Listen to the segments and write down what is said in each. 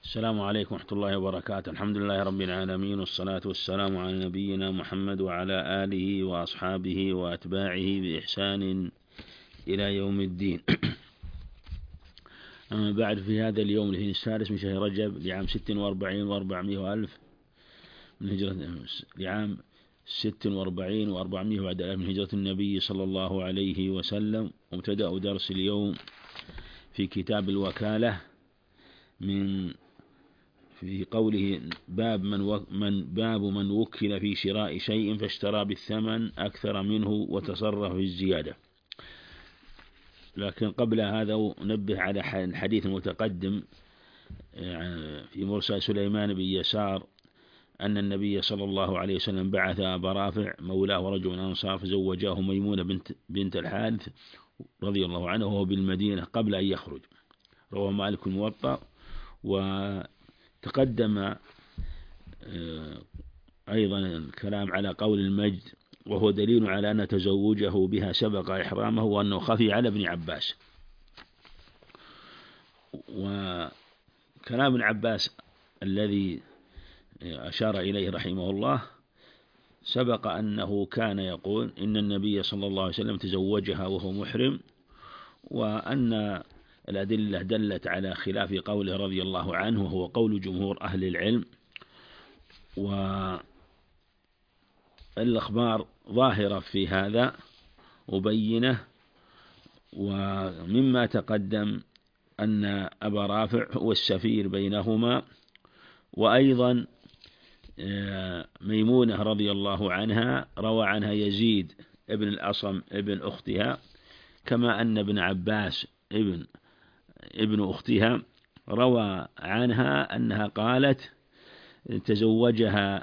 السلام عليكم ورحمة الله وبركاته. الحمد لله رب العالمين، والصلاة والسلام على نبينا محمد وعلى آله وأصحابه وأتباعه بإحسان إلى يوم الدين. أما بعد، في هذا اليوم الاثنين السادس من شهر رجب لعام 46 و400 وألف من هجرة، لعام 46 و400 بعد ألف من هجرة النبي صلى الله عليه وسلم. وابتدأ درس اليوم في كتاب الوكالة في قوله باب من وكل في شراء شيء فاشترى بالثمن أكثر منه وتصرف في الزيادة. لكن قبل هذا نبه على الحديث المتقدم في مرسل سليمان بن يسار أن النبي صلى الله عليه وسلم بعث أبا رافع مولاه ورجل من الأنصار فزوجاه ميمونة بنت الحارث رضي الله عنه وهو بالمدينة قبل أن يخرج. رواه مالك الموطأ. وتقدم أيضا الكلام على قول المجد، وهو دليل على أن تزوجه بها سبق إحرامه وأنه خفي على ابن عباس. وكلام ابن عباس الذي أشار إليه رحمه الله سبق أنه كان يقول إن النبي صلى الله عليه وسلم تزوجها وهو محرم، وأن الأدلة دلت على خلاف قوله رضي الله عنه وهو قول جمهور أهل العلم. والأخبار ظاهرة في هذا وبينه. ومما تقدم أن أبا رافع هو السفير بينهما، وأيضا ميمونة رضي الله عنها روى عنها يزيد ابن الأصم ابن أختها، كما أن ابن عباس ابن أختها روى عنها أنها قالت تزوجها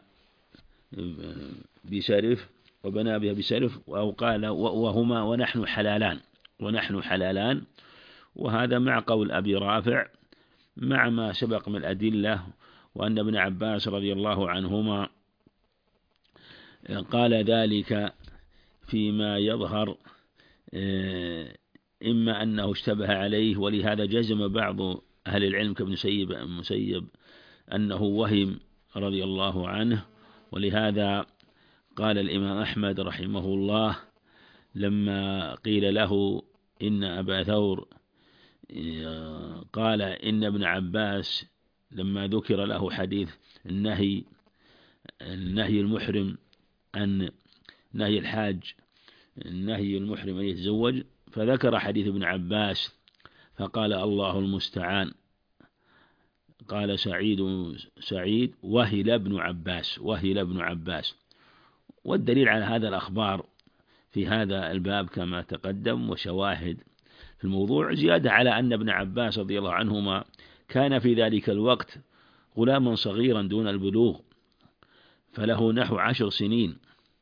بسرف وبنى بها بسرف، أو قال وهما ونحن حلالان. وهذا مع قول أبي رافع مع ما سبق من الأدلة، وأن ابن عباس رضي الله عنهما قال ذلك فيما يظهر، إما أنه اشتبه عليه، ولهذا جزم بعض أهل العلم كابن مسيب أنه وهم رضي الله عنه. ولهذا قال الإمام أحمد رحمه الله لما قيل له إن أبا ثور قال إن ابن عباس لما ذكر له حديث النهي المحرم أن نهي الحاج النهي المحرم أن يتزوج، فذكر حديث ابن عباس فقال الله المستعان. قال سعيد وهل ابن عباس. والدليل على هذا الأخبار في هذا الباب كما تقدم، وشواهد في الموضوع زيادة على أن ابن عباس رضي الله عنهما كان في ذلك الوقت غلاما صغيرا دون البلوغ، فله نحو 10 سنين.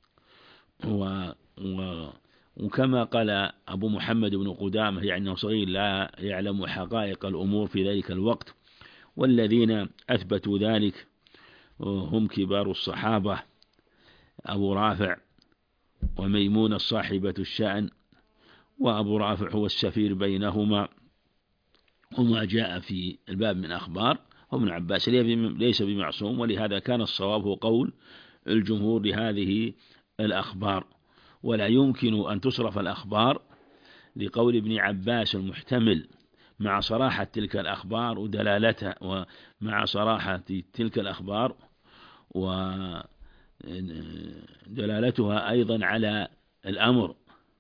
وكما قال أبو محمد بن قدامة يعني أنه صغير لا يعلم حقائق الأمور في ذلك الوقت. والذين أثبتوا ذلك هم كبار الصحابة أبو رافع وميمونة صاحبة الشأن، وأبو رافع هو السفير بينهما. وما جاء في الباب من أخبار وابن عباس ليس بمعصوم، ولهذا كان الصواب هو قول الجمهور لهذه الأخبار. ولا يمكن أن تصرف الأخبار لقول ابن عباس المحتمل مع صراحة تلك الأخبار ودلالتها، ومع صراحة تلك الأخبار ودلالتها أيضا على الأمر،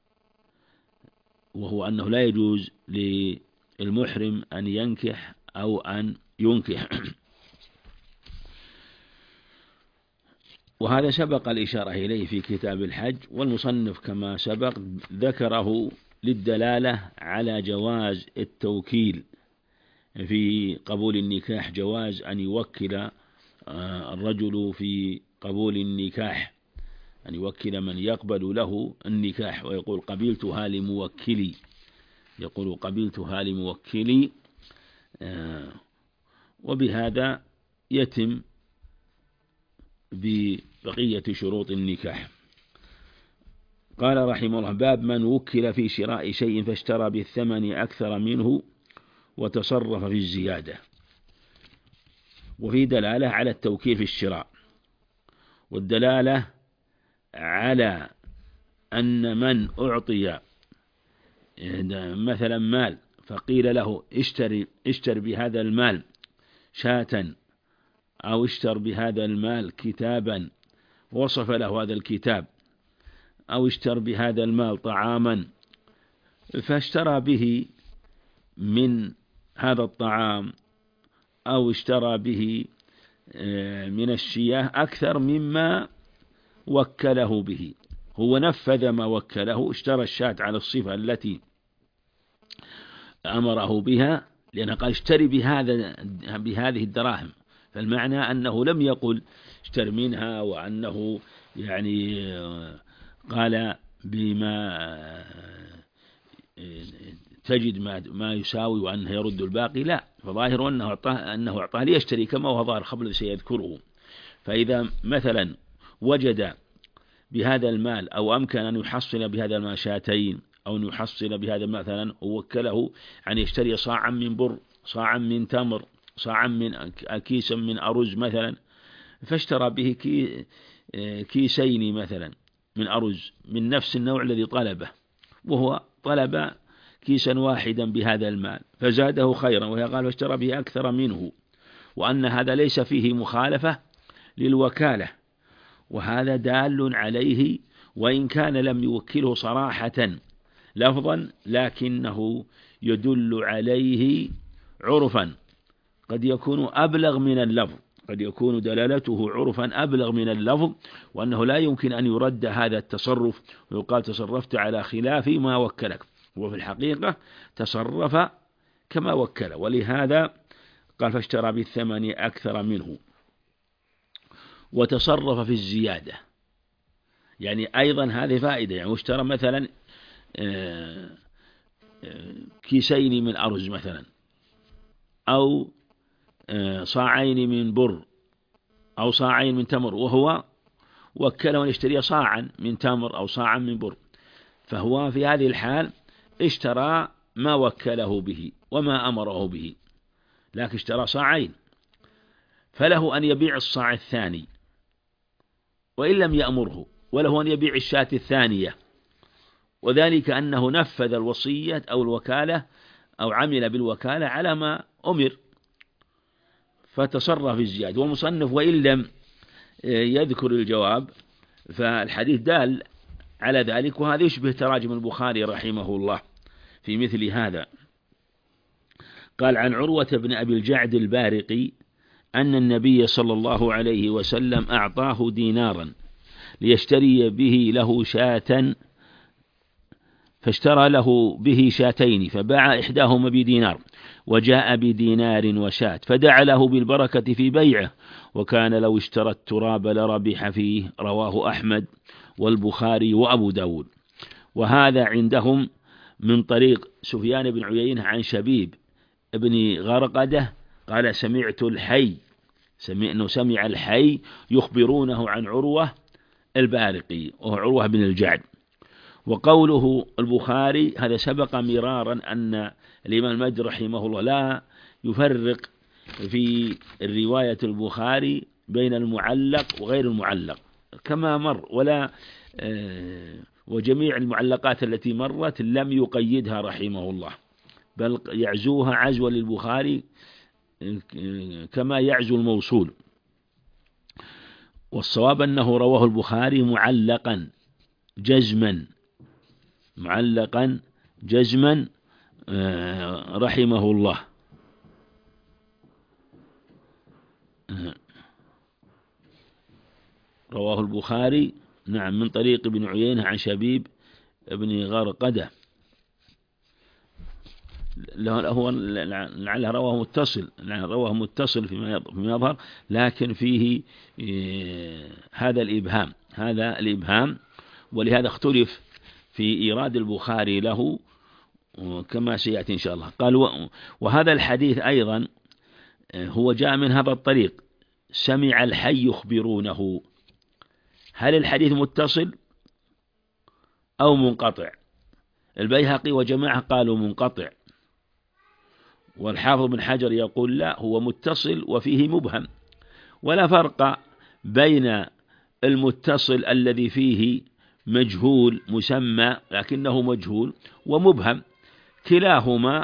وهو أنه لا يجوز للمحرم أن ينكح أو أن ينكح. وهذا سبق الإشارة إليه في كتاب الحج، والمصنف كما سبق ذكره للدلالة على جواز التوكيل في قبول النكاح، جواز أن يوكل الرجل في قبول النكاح، أن يوكل من يقبل له النكاح ويقول قبلتها لموكلي، وبهذا يتم ببقية شروط النكاح. قال رحمه الله باب من وكل في شراء شيء فاشترى بالثمن أكثر منه وتصرف في الزيادة. وفي دلالة على التوكيل في الشراء، والدلالة على أن من أعطي مثلا مال فقيل له اشتر بهذا المال شاة، أو اشتر بهذا المال كتابا وصف له هذا الكتاب، أو اشتر بهذا المال طعاما، فاشترى به من هذا الطعام أو اشترى به من الشياه أكثر مما وكله به. هو نفذ ما وكله، اشترى الشاة على الصفة التي أمره بها، لأنه قال اشتري بهذه الدراهم، فالمعنى أنه لم يقل اشتر منها، وأنه يعني قال بما تجد ما يساوي وأنه يرد الباقي، لا، فظاهر أنه أعطاه ليشتري كما هو ظاهر قبل سيذكره. فإذا مثلا وجد بهذا المال أو أمكن أن يحصل بهذا المال شاتين، أو أن يحصل بهذا مثلا، ووكله أن يشتري صاعا من بر، صاعا من تمر، صاعا من كيسا من أرز مثلا، فاشترى به كيسين مثلا من أرز من نفس النوع الذي طلبه، وهو طلب كيسا واحدا بهذا المال فزاده خيرا، وهي قال فاشترى به أكثر منه، وأن هذا ليس فيه مخالفة للوكالة، وهذا دال عليه وإن كان لم يوكله صراحة لفظا، لكنه يدل عليه عرفا، قد يكون أبلغ من اللفظ، قد يكون دلالته عرفا أبلغ من اللفظ، وأنه لا يمكن أن يرد هذا التصرف ويقال تصرفت على خلاف ما وكلك، وفي الحقيقة تصرف كما وكل، ولهذا قال فاشترى بالثمن أكثر منه، وتصرف في الزيادة. يعني أيضا هذه فائدة، يعني اشترى مثلا كيسين من أرز مثلا، أو صاعين من بر، أو صاعين من تمر، وهو وكله أن يشتري صاعا من تمر أو صاعا من بر، فهو في هذه الحال اشترى ما وكله به وما أمره به، لكن اشترى صاعين، فله أن يبيع الصاع الثاني وإن لم يأمره، وله أن يبيع الشاة الثانية، وذلك أنه نفذ الوصية أو الوكالة أو عمل بالوكالة على ما أمر، فتصرف في الزيادة. والمصنف وإن لم يذكر الجواب فالحديث دال على ذلك، وهذا يشبه تراجم البخاري رحمه الله في مثل هذا. قال عن عروة بن أبي الجعد البارقي أن النبي صلى الله عليه وسلم أعطاه دينارا ليشتري به له شاة، فاشترى له به شاتين، فباع إحداهما بدينار وجاء بدينار وشاة، فدعا له بالبركة في بيعه، وكان لو اشترى التراب لربح فيه. رواه أحمد والبخاري وأبو داود. وهذا عندهم من طريق سفيان بن عيينة عن شبيب ابن غرقدة قال سمعت الحي، سمع الحي يخبرونه عن عروة البارقي وهو عروة بن الجعد. وقوله البخاري هذا سبق مرارا أن الإمام المجد رحمه الله لا يفرق في رواية البخاري بين المعلق وغير المعلق كما مر، وجميع المعلقات التي مرت لم يقيدها رحمه الله، بل يعزوها عزوا للبخاري كما يعزو الموصول. والصواب أنه رواه البخاري معلقا جزما رحمه الله. رواه البخاري نعم من طريق ابن عيينة عن شبيب ابن غرقدة، هو لعله رواه متصل فيما يظهر، لكن فيه هذا الإبهام، ولهذا اختلف في إيراد البخاري له كما سيأتي إن شاء الله. قال وهذا الحديث أيضا هو جاء من هذا الطريق، سمع الحي يخبرونه. هل الحديث متصل أو منقطع؟ البيهقي وجماعة قالوا منقطع، والحافظ بن حجر يقول لا، هو متصل وفيه مبهم، ولا فرق بين المتصل الذي فيه مجهول مسمى لكنه مجهول ومبهم، كلاهما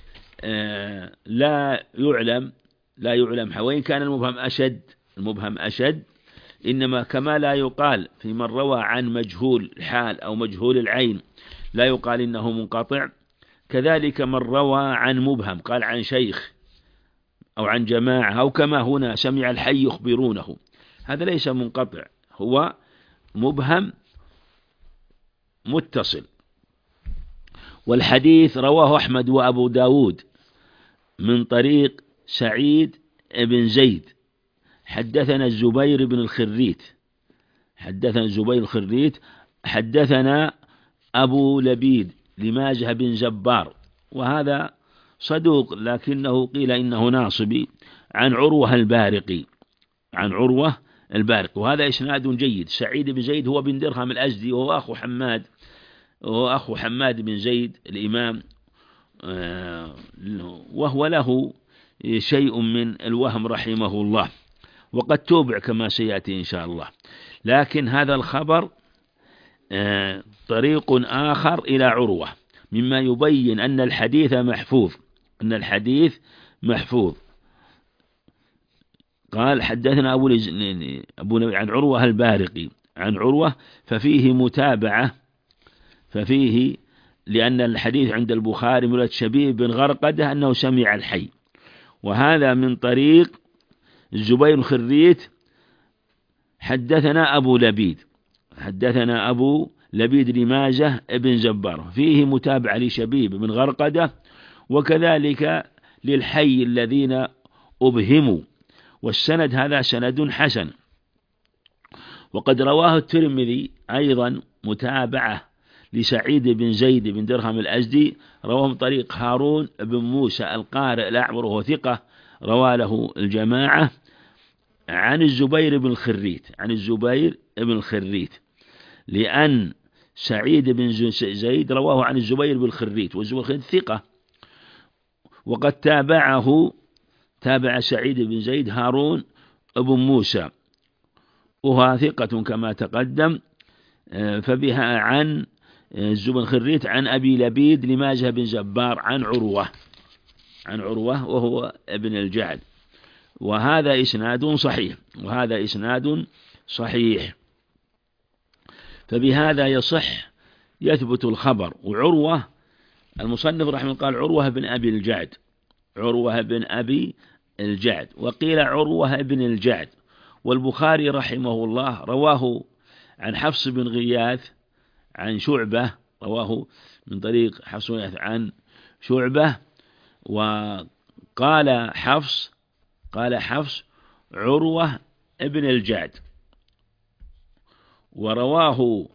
لا يعلم وإن كان المبهم أشد، إنما كما لا يقال في من روى عن مجهول الحال أو مجهول العين لا يقال إنه منقطع، كذلك من روى عن مبهم قال عن شيخ أو عن جماعة، أو كما هنا سمع الحي يخبرونه، هذا ليس منقطع، هو مبهم متصل. والحديث رواه أحمد وأبو داود من طريق سعيد بن زيد حدثنا الزبير بن الخريت، حدثنا أبو لبيد لماجه بن زبار، وهذا صدوق لكنه قيل إنه ناصبي، عن عروة البارقي، وهذا إسناد جيد. سعيد بن زيد هو بن درهم الأزدي، وهو أخو حماد بن زيد الإمام، وهو له شيء من الوهم رحمه الله، وقد توبع كما سيأتي إن شاء الله. لكن هذا الخبر طريق آخر إلى عروة، مما يبين أن الحديث محفوظ. قال حدثنا أبو عن عروة البارقي عن عروة، ففيه متابعة، لأن الحديث عند البخاري من شبيب بن غرقدة أنه سمع الحي، وهذا من طريق الزبير الخريت حدثنا أبو لبيد لماجه ابن زبار، فيه متابعة لشبيب بن غرقدة، وكذلك للحي الذين أبهموا، والسند هذا سند حسن. وقد رواه الترمذي أيضا متابعة لسعيد بن زيد بن درهم الأزدي، رواه من طريق هارون بن موسى القارئ الأعور وهو ثقة، روى له الجماعة، عن الزبير بن الخريت، لأن سعيد بن زيد رواه عن الزبير بن الخريت، والزبير بن الخريت ثقة، وقد تابع سعيد بن زيد هارون بن موسى وهو ثقة كما تقدم، فبها عن الزبير بن الخريت عن أبي لبيد لماجه بن زبار عن عروة وهو ابن الجعد، وهذا إسناد صحيح. فبهذا يثبت الخبر. وعروة المصنف رحمه الله قال عروة بن أبي الجعد، وقيل عروة بن الجعد. والبخاري رحمه الله رواه عن حفص بن غياث عن شعبة، رواه من طريق حفص بن غياث عن شعبة، وقال حفص عروة ابن الجعد، ورواه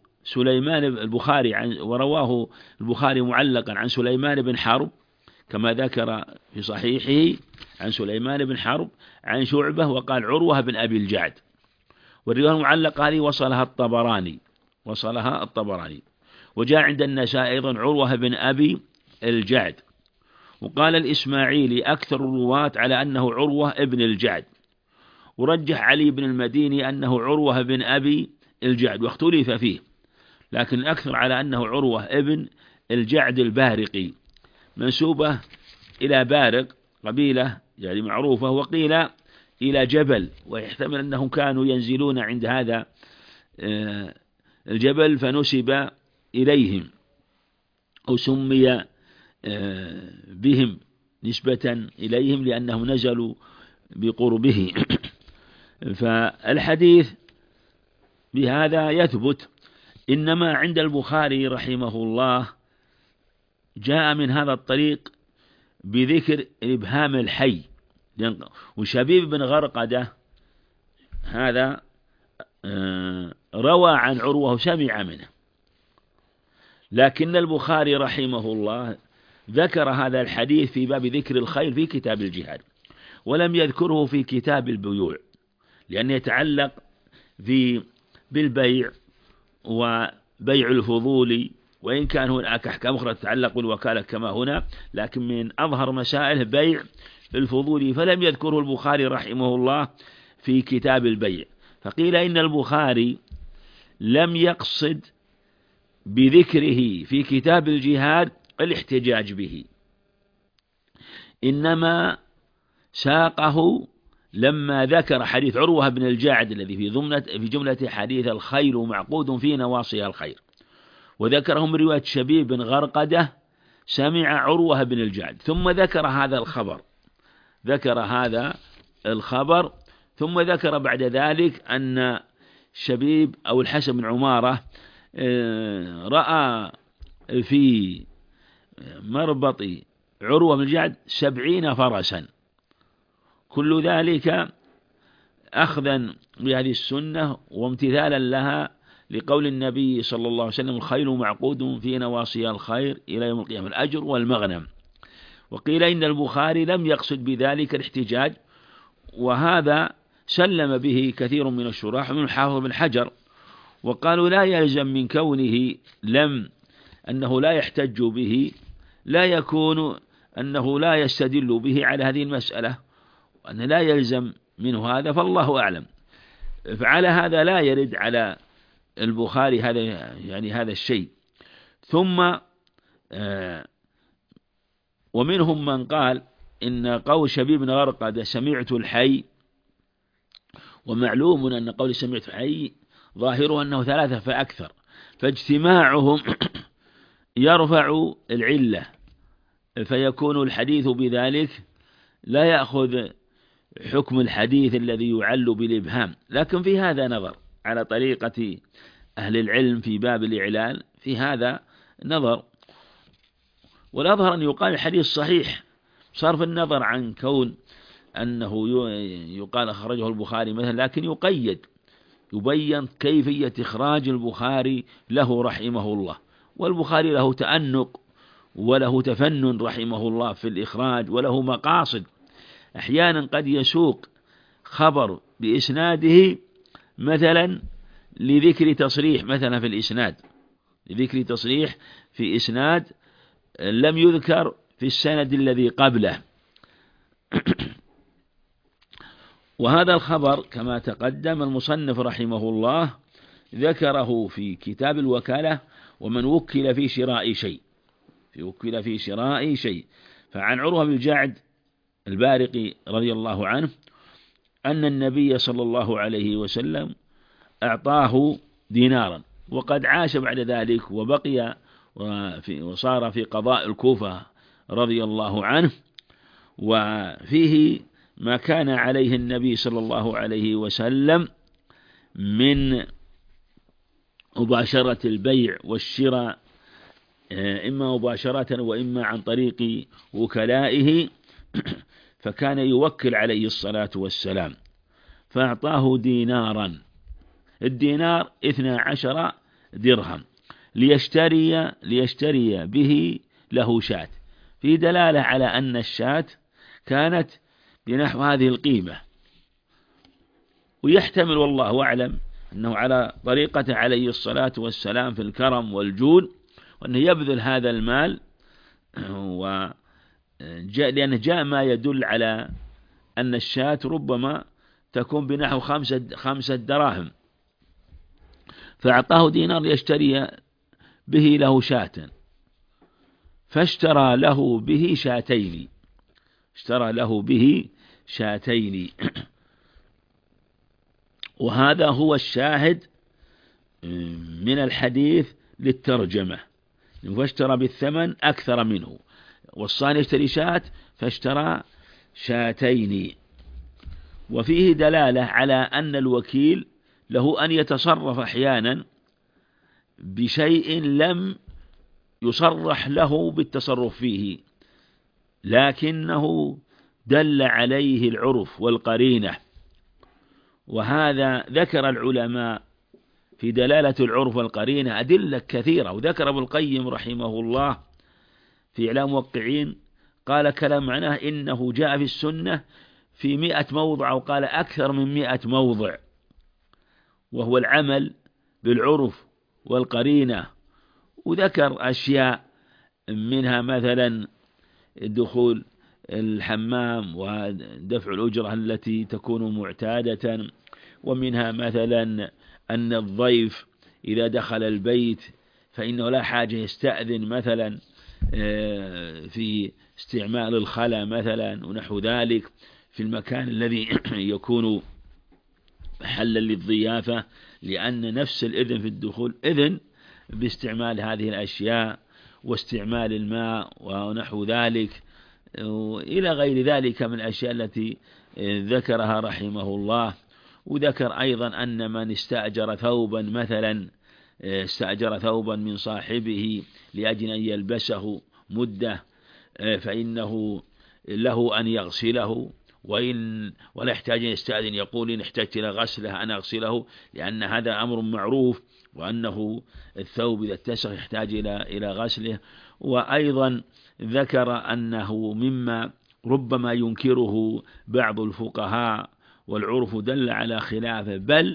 البخاري معلقا عن سليمان بن حرب كما ذكر في صحيحه عن سليمان بن حرب عن شعبة، وقال عروة بن أبي الجعد. والرواية المعلقة هذه وصلها الطبراني، وجاء عند النسائي أيضا عروة بن أبي الجعد. وقال الإسماعيلي أكثر الرواة على أنه عروة ابن الجعد، ورجح علي بن المديني أنه عروة بن أبي الجعد، واختلف فيه، لكن الأكثر على أنه عروة ابن الجعد البارقي، منسوبة إلى بارق قبيلة يعني معروفة، وقيل إلى جبل، ويحتمل أنهم كانوا ينزلون عند هذا الجبل فنسب إليهم أو سمي بهم نسبة إليهم لأنهم نزلوا بقربه. فالحديث بهذا يثبت، إنما عند البخاري رحمه الله جاء من هذا الطريق بذكر إبهام الحي، وشبيب بن غرقدة هذا روى عن عروة وسمع منه، لكن البخاري رحمه الله ذكر هذا الحديث في باب ذكر الخير في كتاب الجهاد، ولم يذكره في كتاب البيوع، لأنه يتعلق بالبيع وبيع الفضول وإن كان هناك أحكام أخرى تتعلق بالوكالة كما هنا، لكن من أظهر مسائل بيع الفضول، فلم يذكره البخاري رحمه الله في كتاب البيع. فقيل إن البخاري لم يقصد بذكره في كتاب الجهاد الاحتجاج به، إنما ساقه لما ذكر حديث عروة بن الجاعد الذي في جملة حديث الخيل معقود في نواصيها الخير، وذكره من رواية شبيب بن غرقدة سمع عروة بن الجاعد، ثم ذكر هذا الخبر ثم ذكر بعد ذلك أن شبيب أو الحسن بن عمارة رأى في مربط عروة بن الجاعد 70 فرسا، كل ذلك أخذا بهذه السنة وامتثالا لها لقول النبي صلى الله عليه وسلم: الخيل معقود في نواصيها الخير إلى يوم القيامة، الأجر والمغنم. وقيل إن البخاري لم يقصد بذلك الاحتجاج، وهذا سلم به كثير من الشراح ومن الحافظ بن حجر، وقالوا لا يلزم من كونه أنه لا يحتج به لا يكون أنه لا يستدل به على هذه المسألة، وأن لا يلزم منه هذا، فالله أعلم. فعلى هذا لا يرد على البخاري هذا الشيء. ثم ومنهم من قال إن قول شبيب بن غرقد سمعت الحي، ومعلوم أن قول سمعت الحي ظاهره أنه 3 فأكثر، فاجتماعهم يرفع العلة، فيكون الحديث بذلك لا يأخذ حكم الحديث الذي يعل بالإبهام. لكن في هذا نظر على طريقة أهل العلم في باب الإعلال، في هذا نظر، والأظهر أن يقال الحديث صحيح صرف النظر عن كون أنه يقال أخرجه البخاري مثلا، لكن يبين كيفية إخراج البخاري له رحمه الله. والبخاري له تأنق وله تفنن رحمه الله في الإخراج، وله مقاصد. أحيانا قد يسوق خبر بإسناده مثلا لذكر تصريح مثلا في الإسناد، لذكر تصريح في إسناد لم يذكر في السند الذي قبله. وهذا الخبر كما تقدم المصنف رحمه الله ذكره في كتاب الوكالة، ومن وكل في شراء شيء. فعن عروة بن الجاعد البارقي رضي الله عنه أن النبي صلى الله عليه وسلم أعطاه دينارا، وقد عاش بعد ذلك وبقي وصار في قضاء الكوفة رضي الله عنه، وفيه ما كان عليه النبي صلى الله عليه وسلم من مباشرة البيع والشراء، إما مباشرة وإما عن طريق وكلائه، فكان يوكل عليه الصلاة والسلام، فأعطاه دينارا، الدينار 12 درهم، ليشتري به له شاة، في دلالة على أن الشاة كانت بنحو هذه القيمة. ويحتمل والله أعلم أنه على طريقة عليه الصلاة والسلام في الكرم والجود، وأنه يبذل هذا المال، لأنه جاء ما يدل على أن الشاة ربما تكون بنحو 5 دراهم، فأعطاه دينار ليشتري به له شاة، فاشترى له به شاتين. وهذا هو الشاهد من الحديث للترجمة، فاشترى بالثمن أكثر منه، والصانع يشتري شاة فاشترى شاتين. وفيه دلالة على أن الوكيل له أن يتصرف أحيانا بشيء لم يصرح له بالتصرف فيه، لكنه دل عليه العرف والقرينة. وهذا ذكر العلماء في دلالة العرف والقرينة أدلة كثيرة، وذكر ابن القيم رحمه الله في إعلام الموقعين قال كلام معناه إنه جاء في السنة في 100 موضع، أو قال أكثر من 100 موضع، وهو العمل بالعرف والقرينة وذكر أشياء منها مثلا دخول الحمام ودفع الأجرة التي تكون معتادة، ومنها مثلا أن الضيف إذا دخل البيت فإنه لا حاجة يستأذن مثلا في استعمال الخلاء مثلا ونحو ذلك في المكان الذي يكون محلا للضيافة، لأن نفس الإذن في الدخول إذن باستعمال هذه الأشياء واستعمال الماء ونحو ذلك، إلى غير ذلك من الأشياء التي ذكرها رحمه الله. وذكر أيضا أن من استأجر ثوبا مثلا، استأجر ثوبا من صاحبه لأجل أن يلبسه مدة، فإنه له أن يغسله، ولا يحتاج أن يستأذن يقول إن احتجت إلى غسله أنا أغسله، لأن هذا أمر معروف، وأنه الثوب إذا اتسخ يحتاج إلى غسله. وأيضا ذكر أنه مما ربما ينكره بعض الفقهاء والعرف دل على خلافه، بل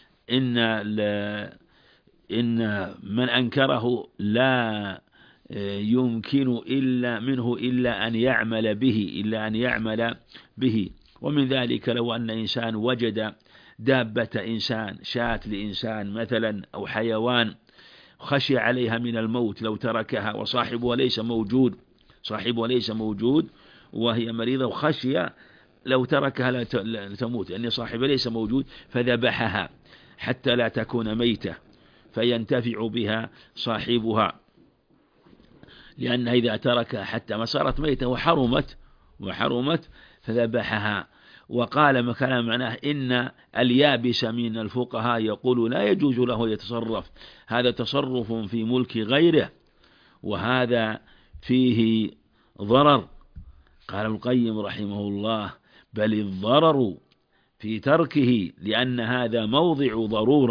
إن من أنكره لا يمكن إلا أن يعمل به. ومن ذلك لو أن إنسان وجد دابة إنسان، شاة لإنسان مثلا أو حيوان، خشي عليها من الموت لو تركها وصاحبها ليس موجود وهي مريضة، وخشي لو تركها لا تموت لأن صاحبها ليس موجود، فذبحها حتى لا تكون ميتة فينتفع بها صاحبها، لأنها إذا تركها حتى ما صارت ميتة وحرمت فذبحها. وقال ما كان معناه إن اليابس من الفقهاء يقول لا يجوز له يتصرف، هذا تصرف في ملك غيره وهذا فيه ضرر. قال ابن القيم رحمه الله بل الضرر في تركه، لأن هذا موضع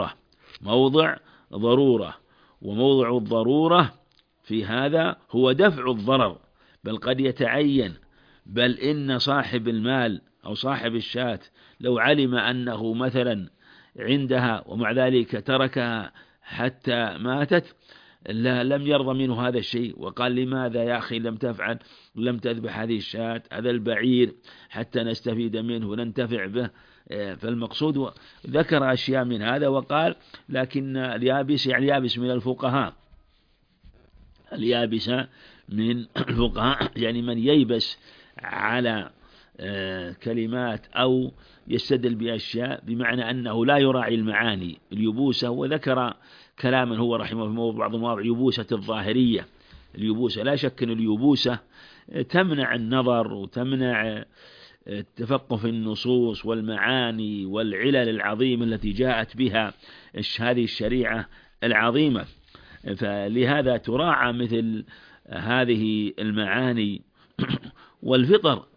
ضرورة، وموضع الضرورة في هذا هو دفع الضرر، بل قد يتعين، بل إن صاحب المال أو صاحب الشاة لو علم أنه مثلا عندها ومع ذلك تركها حتى ماتت لم يرضى منه هذا الشيء، وقال لماذا يا أخي لم تذبح هذه الشاة، هذا البعير حتى نستفيد منه وننتفع به. فالمقصود ذكر أشياء من هذا، وقال لكن اليابس يعني يابس من الفقهاء، اليابس من الفقهاء يعني من ييبس على كلمات أو يستدل بأشياء بمعنى أنه لا يراعي المعاني اليبوسة. وذكر كلاما هو رحمه في بعض المواضع يبوسة الظاهرية، اليبوسة لا شك أن اليبوسة تمنع النظر وتمنع التفقه في النصوص والمعاني والعلل العظيمة التي جاءت بها هذه الشريعة العظيمة، فلهذا تراعى مثل هذه المعاني والفطر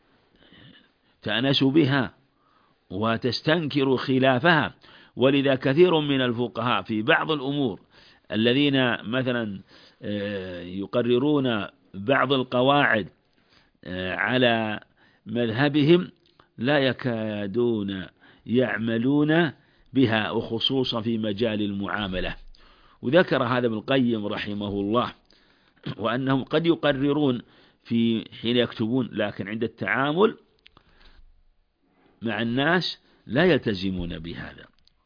تأنس بها وتستنكر خلافها. ولذا كثير من الفقهاء في بعض الأمور الذين مثلا يقررون بعض القواعد على مذهبهم لا يكادون يعملون بها، وخصوصا في مجال المعاملة. وذكر هذا ابن القيم رحمه الله، وأنهم قد يقررون في حين يكتبون، لكن عند التعامل مع الناس لا يلتزمون بهذا.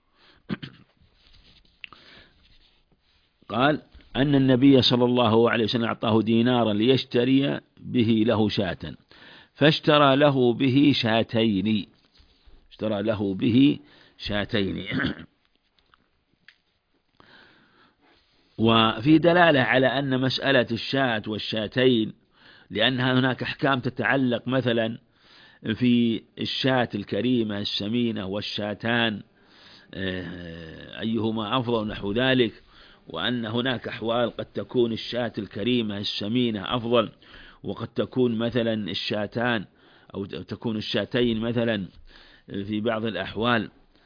قال أن النبي صلى الله عليه وسلم أعطاه دينارا ليشتري به له شاة، فاشترى له به شاتين وفي دلالة على أن مسألة الشاة والشاتين، لأنها هناك أحكام تتعلق مثلا في الشاة الكريمة السمينة والشاتان أيهما أفضل نحو ذلك، وأن هناك أحوال قد تكون الشاة الكريمة السمينة أفضل، وقد تكون مثلا الشاتان أو تكون الشاتين مثلا في بعض الأحوال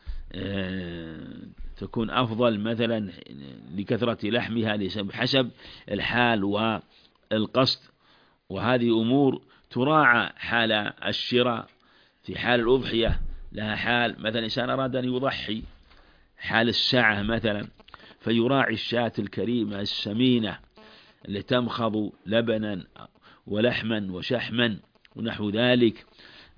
تكون أفضل مثلا لكثرة لحمها حسب الحال والقصد. وهذه أمور تراعى حال الشراء. في حال الأضحية لها حال، مثلا إنسان أراد أن يضحي حال الساعة مثلا، فيراعي الشاة الكريمة السمينة التي تمخض لبنا ولحما وشحما ونحو ذلك،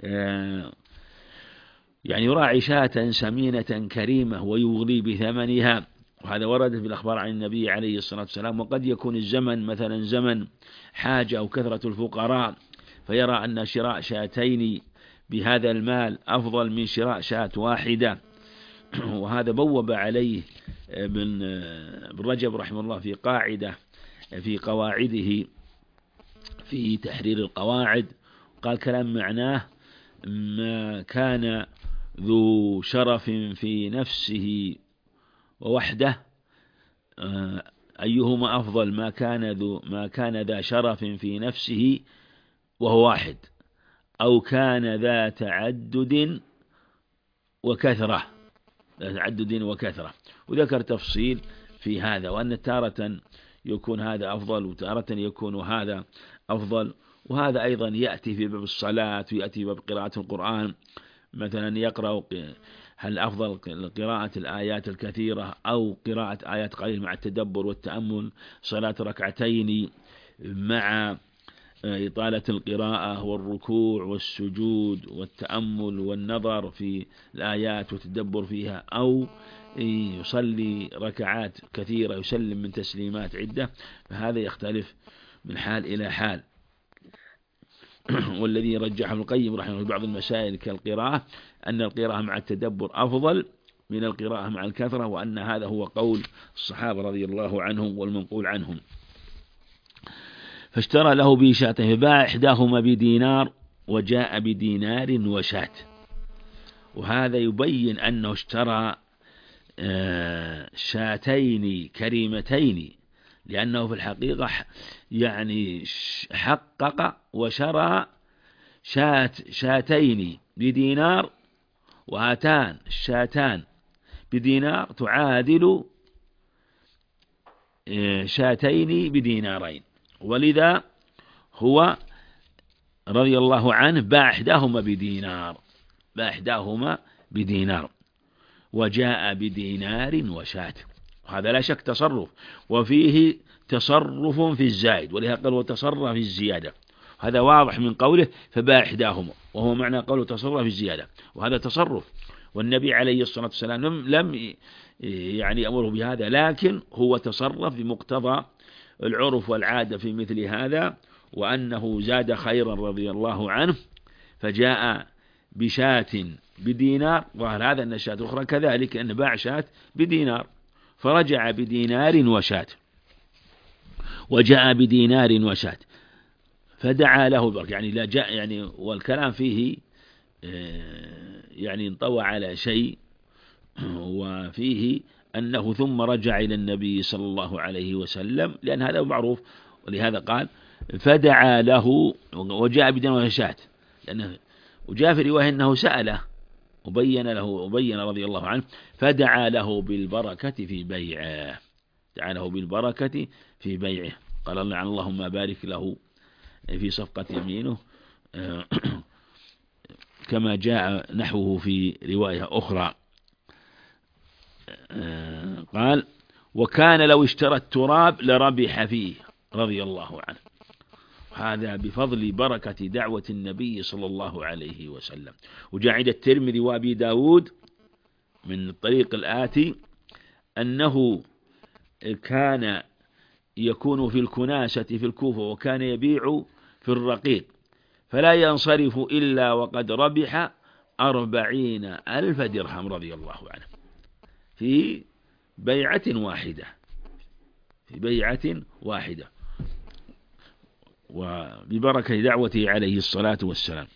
يعني يراعي شاة سمينة كريمة ويغلي بثمنها. وهذا ورد في الأخبار عن النبي عليه الصلاة والسلام. وقد يكون الزمن مثلا زمن حاجة أو كثرة الفقراء، فيرى أن شراء شاتين بهذا المال أفضل من شراء شاة واحدة. وهذا بوب عليه ابن رجب رحمه الله في قاعدة في قواعده في تحرير القواعد، قال كلام معناه: ما كان ذو شرف في نفسه ووحده أيهما أفضل، ما كان ذا شرف في نفسه وهو واحد، أو كان ذا تعدد وكثرة. وذكر تفصيل في هذا، وأن تارة يكون هذا أفضل وتارة يكون هذا أفضل. وهذا أيضا يأتي في باب الصلاة ويأتي في باب قراءة القرآن. مثلا يقرأ هل أفضل قراءة الآيات الكثيرة أو قراءة آيات قليلة مع التدبر والتأمل، صلاة ركعتين مع إطالة القراءة والركوع والسجود والتأمل والنظر في الآيات والتدبر فيها، أو يصلي ركعات كثيرة يسلم من تسليمات عدة، فهذا يختلف من حال إلى حال. والذي رجحه ابن القيم رحمه الله في بعض المسائل كالقراءة أن القراءة مع التدبر أفضل من القراءة مع الكثرة، وأن هذا هو قول الصحابة رضي الله عنهم والمنقول عنهم. فاشترى له به شاتين، فباع إحداهما بدينار وجاء بدينار وشاة. وهذا يبين أنه اشترى شاتين كريمتين، لأنه في الحقيقة يعني حقق وشرى شاتين بدينار، وهاتان الشاتان بدينار تعادل شاتين بدينارين. ولذا هو رضي الله عنه باع إحداهما بدينار وجاء بدينار وشاة. هذا لا شك تصرف، وفيه تصرف في الزائد، ولهذا قال وتصرف في الزيادة. هذا واضح من قوله فباع إحداهما، وهو معنى قوله تصرف في الزيادة، وهذا تصرف. والنبي عليه الصلاة والسلام لم يعني أمره بهذا، لكن هو تصرف بمقتضى العرف والعادة في مثل هذا، وأنه زاد خيرا رضي الله عنه، فجاء بشاة بدينار. وهل هذا أن الشاة أخرى كذلك أن باع شاة بدينار، فرجع بدينار وشاة، وجاء بدينار وشاة، فدعا له البركة. يعني لا جاء يعني، والكلام فيه يعني انطوى على شيء، وفيه أنه ثم رجع إلى النبي صلى الله عليه وسلم، لأن هذا معروف. ولهذا قال فدعا له وجاء بدينار وشاة، لأنه وجاء في رواية أنه سأله وبين رضي الله عنه، فدعا له بالبركة في بيعه، قال الله اللهم بارك له في صفقة يمينه، كما جاء نحوه في رواية أخرى. قال وكان لو اشترى التراب لربح فيه رضي الله عنه. هذا بفضل بركة دعوة النبي صلى الله عليه وسلم. وجاء عند الترمذي وأبي داود من الطريق الآتي أنه كان يكون في الكناسة في الكوفة، وكان يبيع في الرقيق، فلا ينصرف إلا وقد ربح 40,000 درهم رضي الله عنه في بيعة واحدة، وببركة دعوته عليه الصلاة والسلام.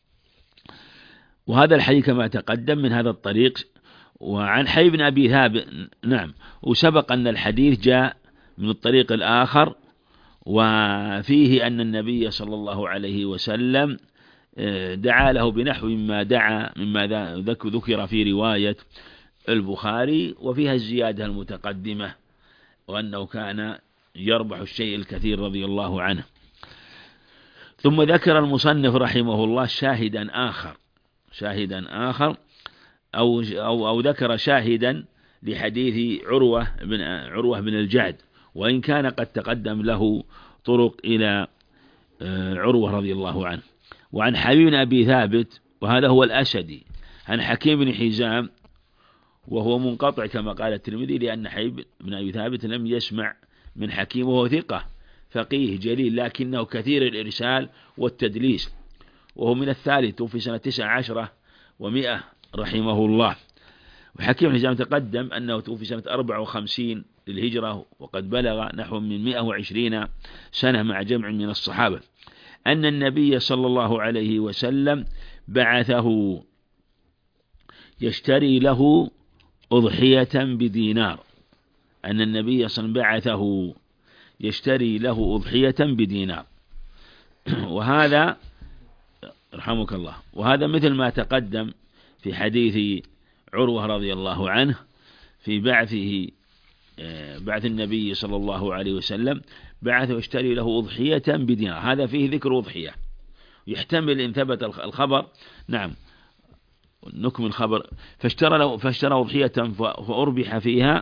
وهذا الحديث كما تقدم من هذا الطريق. وعن حي بن أبي ثابت نعم، وسبق أن الحديث جاء من الطريق الآخر، وفيه أن النبي صلى الله عليه وسلم دعا له بنحو مما ذكر في رواية البخاري، وفيها الزيادة المتقدمة، وأنه كان يربح الشيء الكثير رضي الله عنه. ثم ذكر المصنف رحمه الله شاهدا آخر، أو ذكر شاهدا لحديث عروة بن الجعد، وإن كان قد تقدم له طرق إلى عروة رضي الله عنه. وعن حبيب بن أبي ثابت وهذا هو الأسدي عن حكيم بن حزام، وهو منقطع كما قال الترمذي، لأن حبيب بن أبي ثابت لم يسمع من حكيم، وهو ثقة فقيه جليل لكنه كثير الإرسال والتدليس، وهو من الثالث، توفي سنة 19 و100 رحمه الله. وحكيم بن حزام تقدم أنه توفي سنة 54 للهجرة، وقد بلغ نحو من 120 سنة مع جمع من الصحابة، أن النبي صلى الله عليه وسلم بعثه يشتري له أضحية بدينار. أن النبي صلى الله عليه وسلم بعثه يشتري له أضحية بدينار. وهذا رحمك الله، وهذا مثل ما تقدم في حديث عروة رضي الله عنه في بعث النبي صلى الله عليه وسلم، بعثه يشتري له أضحية بدينار. هذا فيه ذكر أضحية، يحتمل إن ثبت الخبر. نعم، نكمل الخبر. فاشترى أضحية فأربح فيها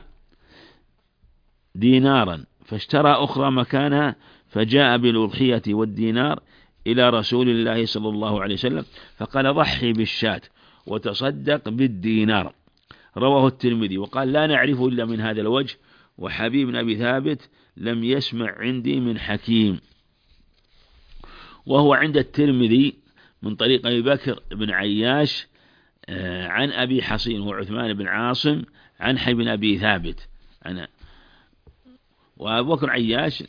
دينارا، فاشترى أخرى مكانها، فجاء بالأضحية والدينار إلى رسول الله صلى الله عليه وسلم فقال ضحي بالشاة وتصدق بالدينار. رواه الترمذي وقال لا نعرفه إلا من هذا الوجه، وحبيب بن أبي ثابت لم يسمع عندي من حكيم. وهو عند الترمذي من طريق أبي بكر بن عياش عن أبي حصين وعثمان بن عاصم عن حبيب بن أبي ثابت. وأبو بكر عياش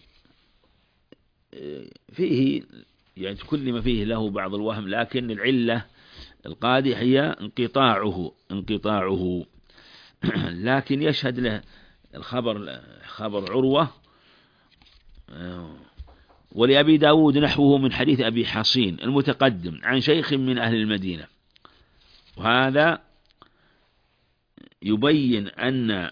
فيه يعني كل ما فيه له بعض الوهم، لكن العلة القادحة هي انقطاعه لكن يشهد له خبر عروة. ولأبي داود نحوه من حديث أبي حصين المتقدم عن شيخ من أهل المدينة. وهذا يبين أن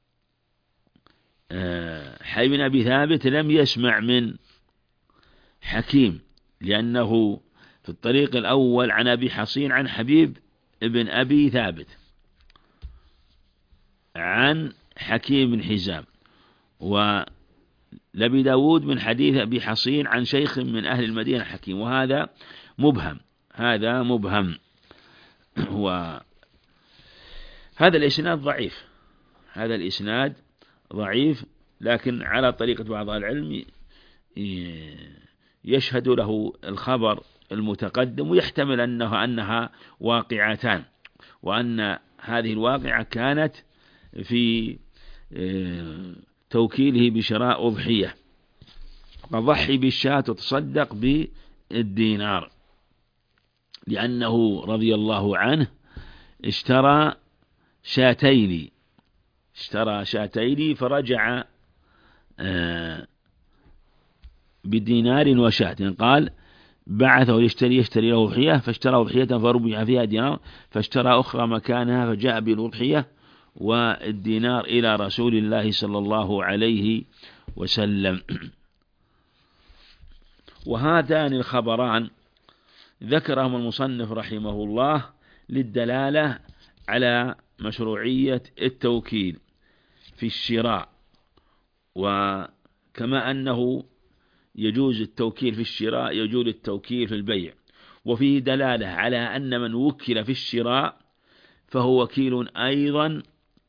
حبيب بن أبي ثابت لم يسمع من حكيم، لأنه في الطريق الأول عن أبي حصين عن حبيب بن أبي ثابت عن حكيم بن حزام، ولأبي داود من حديث أبي حصين عن شيخ من أهل المدينة حكيم، وهذا مبهم. وهذا الإسناد ضعيف، لكن على طريقة بعض العلم يشهد له الخبر المتقدم، ويحتمل أنها واقعتان، وأن هذه الواقعة كانت في توكيله بشراء أضحية، فضحي بالشاة وتصدق بالدينار، لأنه رضي الله عنه اشترى شاتين فرجع بدينار وشاة. قال بعثه يشتري له أضحية، فاشترى أضحية فربح فيها دينار، فاشترى أخرى مكانها، فجاء بالأضحية والدينار إلى رسول الله صلى الله عليه وسلم. وهاتان الخبران ذكرهم المصنف رحمه الله للدلالة على مشروعية التوكيل في الشراء، وكما أنه يجوز التوكيل في الشراء يجوز التوكيل في البيع. وفيه دلالة على أن من وكل في الشراء فهو وكيل أيضا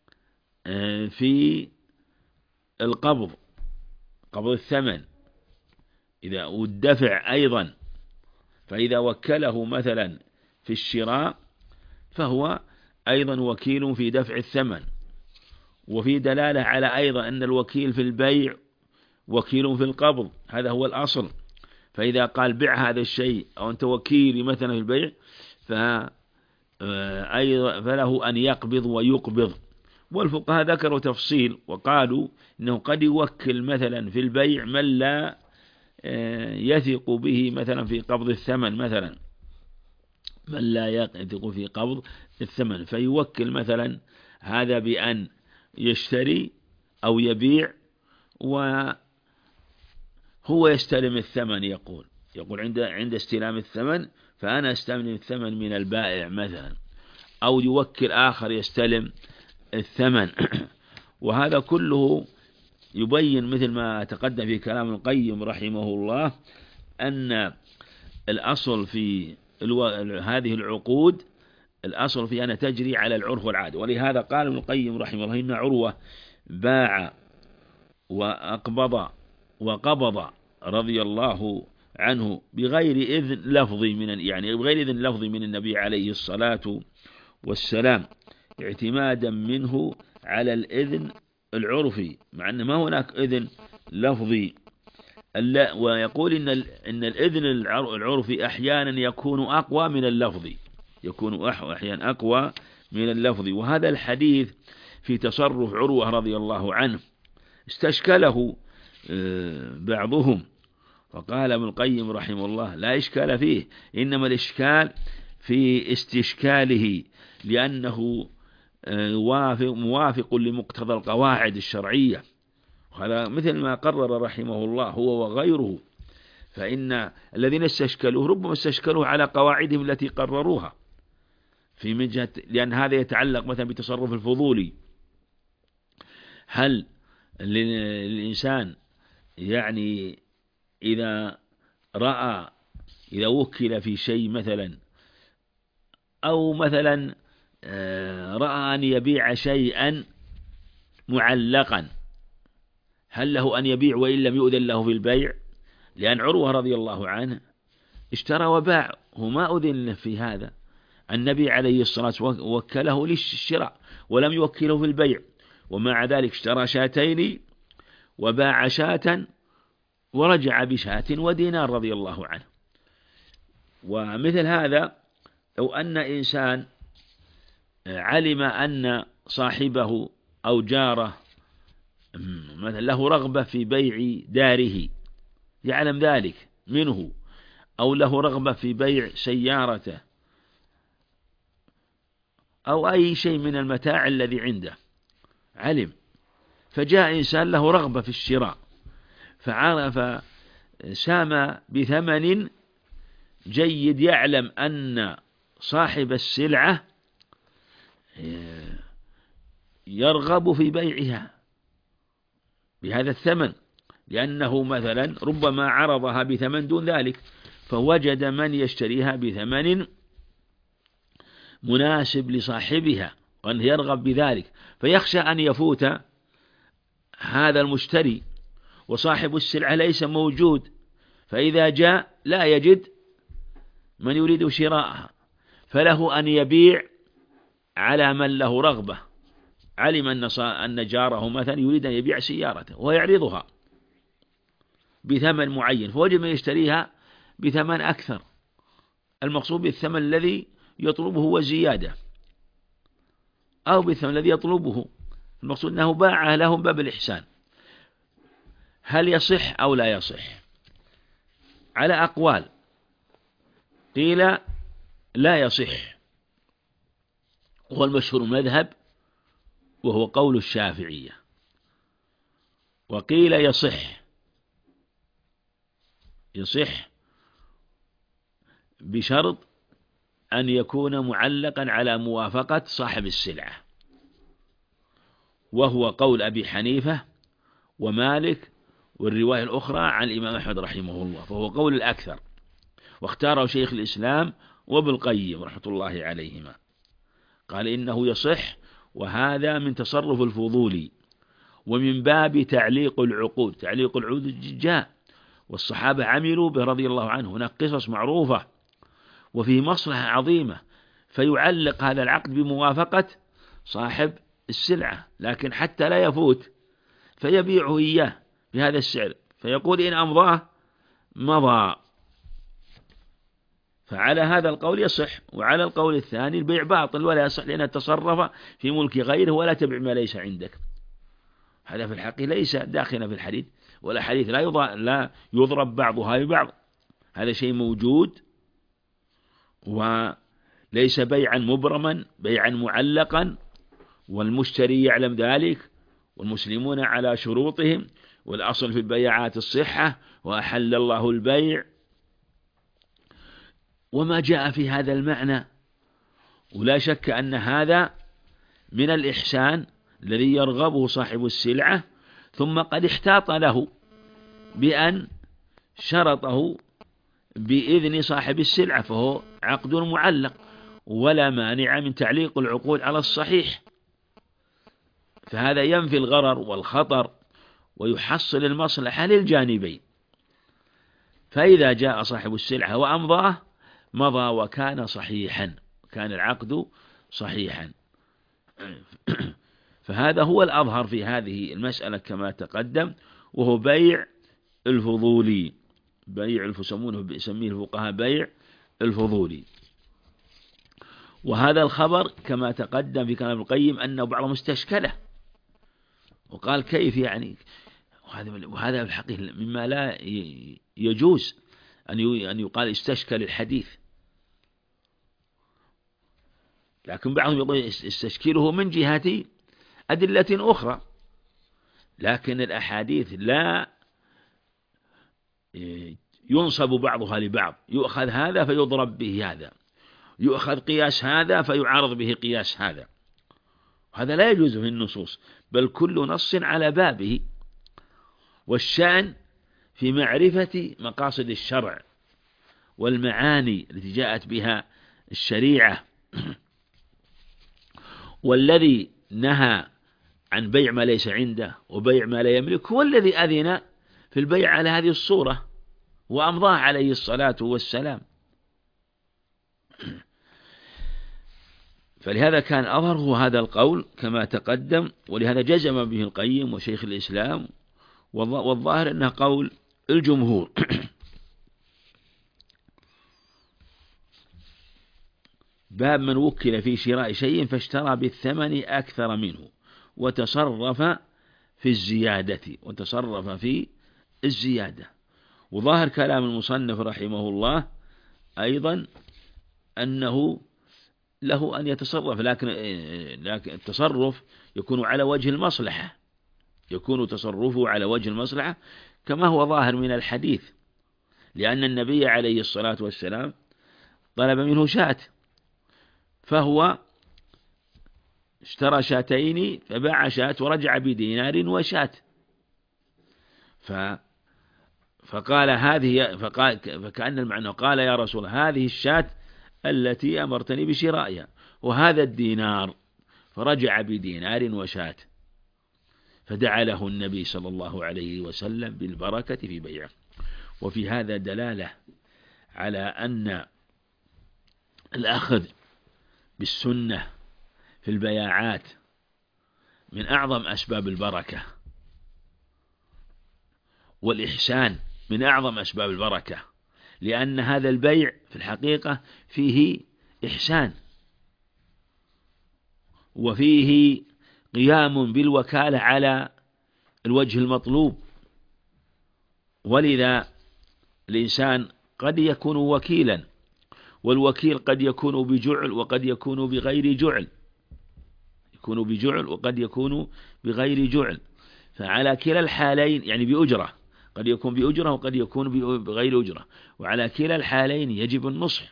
في قبض الثمن إذا والدفع أيضا، فإذا وكله مثلا في الشراء فهو أيضا وكيل في دفع الثمن. وفي دلالة على أيضا أن الوكيل في البيع وكيل في القبض، هذا هو الأصل. فإذا قال بع هذا الشيء أو أنت وكيل مثلا في البيع فله أن يقبض ويقبض. والفقهاء ذكروا تفصيل وقالوا إنه قد يوكل مثلا في البيع من لا يثق به مثلا في قبض الثمن، مثلا من لا يثق في قبض الثمن، فيوكل مثلا هذا بأن يشتري أو يبيع وهو يستلم الثمن. يقول عند استلام الثمن فأنا استلم الثمن من البائع مثلا، أو يوكل آخر يستلم الثمن. وهذا كله يبين مثل ما تقدم في كلام القيم رحمه الله أن الأصل في هذه العقود الأصل في أن تجري على العرف والعادة. ولهذا قال ابن القيم رحمه الله إن عروة باع وقبض رضي الله عنه بغير إذن لفظي يعني بغير إذن لفظي من النبي عليه الصلاة والسلام، اعتمادا منه على الإذن العرفي، مع أن ما هناك إذن لفظي. ويقول إن الإذن العرفي أحيانا يكون أقوى من اللفظي، أحيانا أقوى من اللفظي. وهذا الحديث في تصرف عروة رضي الله عنه استشكله بعضهم، فقال ابن القيم رحمه الله لا إشكال فيه، إنما الإشكال في استشكاله لأنه موافق لمقتضى القواعد الشرعية. وهذا مثل ما قرر رحمه الله هو وغيره، فإن الذين استشكلوه ربما استشكلوه على قواعدهم التي قرروها في مجهة، لأن هذا يتعلق مثلا بتصرف الفضولي. هل للإنسان يعني إذا وكل في شيء مثلا، أو مثلا رأى أن يبيع شيئا معلقا، هل له أن يبيع وإن لم يؤذن له في البيع؟ لأن عروة رضي الله عنه اشترى وباع وما أذن له في هذا. النبي عليه الصلاة والسلام وكله للشراء ولم يوكله في البيع، ومع ذلك اشترى شاتين وباع شاة ورجع بشاة ودينار رضي الله عنه. ومثل هذا لو أن إنسان علم أن صاحبه أو جاره مثلا له رغبة في بيع داره، يعلم ذلك منه، أو له رغبة في بيع سيارته أو أي شيء من المتاع الذي عنده، علم، فجاء إنسان له رغبة في الشراء فعرف سام بثمن جيد، يعلم أن صاحب السلعة يرغب في بيعها بهذا الثمن، لأنه مثلا ربما عرضها بثمن دون ذلك، فوجد من يشتريها بثمن مناسب لصاحبها وأنه يرغب بذلك، فيخشى أن يفوت هذا المشتري وصاحب السلعة ليس موجود، فإذا جاء لا يجد من يريد شراءها، فله أن يبيع على من له رغبة. علم أن جاره مثلا يريد أن يبيع سيارته ويعرضها بثمن معين، فوجد من يشتريها بثمن أكثر، المقصود بالثمن الذي يطلبه وزيادة، أو بالثمن الذي يطلبه، المقصود أنه باعه لهم باب الإحسان. هل يصح أو لا يصح؟ على أقوال، قيل لا يصح هو المشهور المذهب وهو قول الشافعية، وقيل يصح بشرط أن يكون معلقا على موافقة صاحب السلعة، وهو قول أبي حنيفة ومالك والرواية الأخرى عن الإمام أحمد رحمه الله، فهو قول الأكثر، واختاره شيخ الإسلام وابن القيم رحمة الله عليهما، قال إنه يصح، وهذا من تصرف الفضولي ومن باب تعليق العقود. تعليق العقود جاء والصحابة عملوا به رضي الله عنه، هناك قصص معروفة وفيه مصلحة عظيمة، فيعلق هذا العقد بموافقة صاحب السلعة، لكن حتى لا يفوت فيبيعه إياه بهذا السعر، فيقول إن أمضاه مضى. فعلى هذا القول يصح، وعلى القول الثاني البيع باطل ولا يصح، لأنه تصرف في ملك غيره، ولا تبع ما ليس عندك. هذا في الحقيقة ليس داخلا في الحديث، ولا حديث لا يضرب بعضها ببعض، هذا شيء موجود وليس بيعا مبرما، بيعا معلقا، والمشتري يعلم ذلك، والمسلمون على شروطهم، والأصل في البيعات الصحة، وأحل الله البيع، وما جاء في هذا المعنى. ولا شك أن هذا من الإحسان الذي يرغبه صاحب السلعة، ثم قد احتاط له بأن شرطه بإذن صاحب السلعة، فهو عقد معلق، ولا مانع من تعليق العقود على الصحيح، فهذا ينفي الغرر والخطر ويحصل المصلحة للجانبين. فإذا جاء صاحب السلعة وأمضاه مضى وكان صحيحا، كان العقد صحيحا. فهذا هو الأظهر في هذه المسألة كما تقدم، وهو بيع الفضولي، يسميه الفقهاء بيع الفضولي. وهذا الخبر كما تقدم في كلام ابن القيم أنه بعضهم استشكله وقال كيف يعني، وهذا الحقيقة مما لا يجوز أن يقال استشكل الحديث، لكن بعضهم يقول استشكله من جهة أدلة أخرى، لكن الأحاديث لا ينصب بعضها لبعض، يؤخذ هذا فيضرب به هذا، يؤخذ قياس هذا فيعارض به قياس هذا، هذا لا يجوز في النصوص، بل كل نص على بابه. والشأن في معرفة مقاصد الشرع والمعاني التي جاءت بها الشريعة، والذي نهى عن بيع ما ليس عنده وبيع ما لا يملك هو الذي أذن في البيع على هذه الصورة وأمضاه عليه الصلاة والسلام. فلهذا كان أظهره هذا القول كما تقدم، ولهذا جزم به القيم وشيخ الإسلام، والظاهر أنه قول الجمهور. باب من وكل في شراء شيء فاشترى بالثمن أكثر منه وتصرف في الزيادة. وظاهر كلام المصنف رحمه الله أيضا أنه له أن يتصرف، لكن التصرف يكون على وجه المصلحة، يكون تصرفه على وجه المصلحة كما هو ظاهر من الحديث، لأن النبي عليه الصلاة والسلام طلب منه شاة، فهو اشترى شاتين فباع شاة ورجع بدينار وشاة، فقال فكأن المعنى قال يا رسول الله هذه الشاة التي أمرتني بشرائها وهذا الدينار، فرجع بدينار وشاة، فدعا له النبي صلى الله عليه وسلم بالبركة في بيعه. وفي هذا دلالة على أن الأخذ بالسنة في البياعات من أعظم أسباب البركة، والإحسان من أعظم أسباب البركة، لأن هذا البيع في الحقيقة فيه إحسان وفيه قيام بالوكالة على الوجه المطلوب. ولذا الإنسان قد يكون وكيلا، والوكيل قد يكون بجعل وقد يكون بغير جعل، يكون بجعل وقد يكون بغير جعل، فعلى كلا الحالين يعني بأجرة، قد يكون بأجرة وقد يكون بغير أجرة، وعلى كلا الحالين يجب النصح،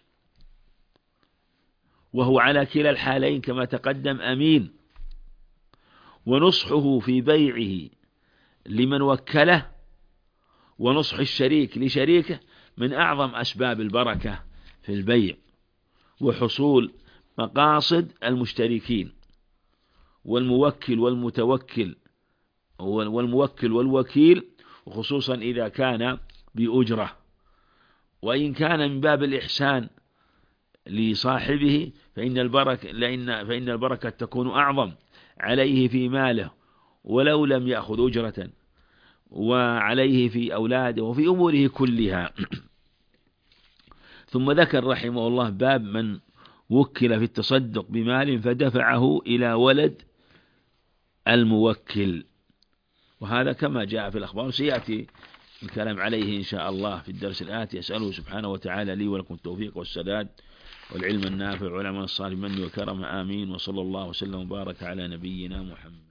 وهو على كلا الحالين كما تقدم أمين، ونصحه في بيعه لمن وكله ونصح الشريك لشريكه من أعظم أسباب البركة في البيع وحصول مقاصد المشتركين، والموكل والمتوكل والموكل والوكيل، وخصوصا إذا كان بأجرة. وإن كان من باب الإحسان لصاحبه فإن البركة تكون أعظم عليه في ماله ولو لم يأخذ أجرة، وعليه في أولاده وفي أموره كلها. ثم ذكر رحمه الله باب من وكل في التصدق بمال فدفعه إلى ولد الموكل، وهذا كما جاء في الأخبار، سيأتي الكلام عليه إن شاء الله في الدرس الآتي. أسأله سبحانه وتعالى لي ولكم التوفيق والسداد والعلم النافع والعمل الصالح من وكرم، آمين. وصلى الله وسلم وبارك على نبينا محمد.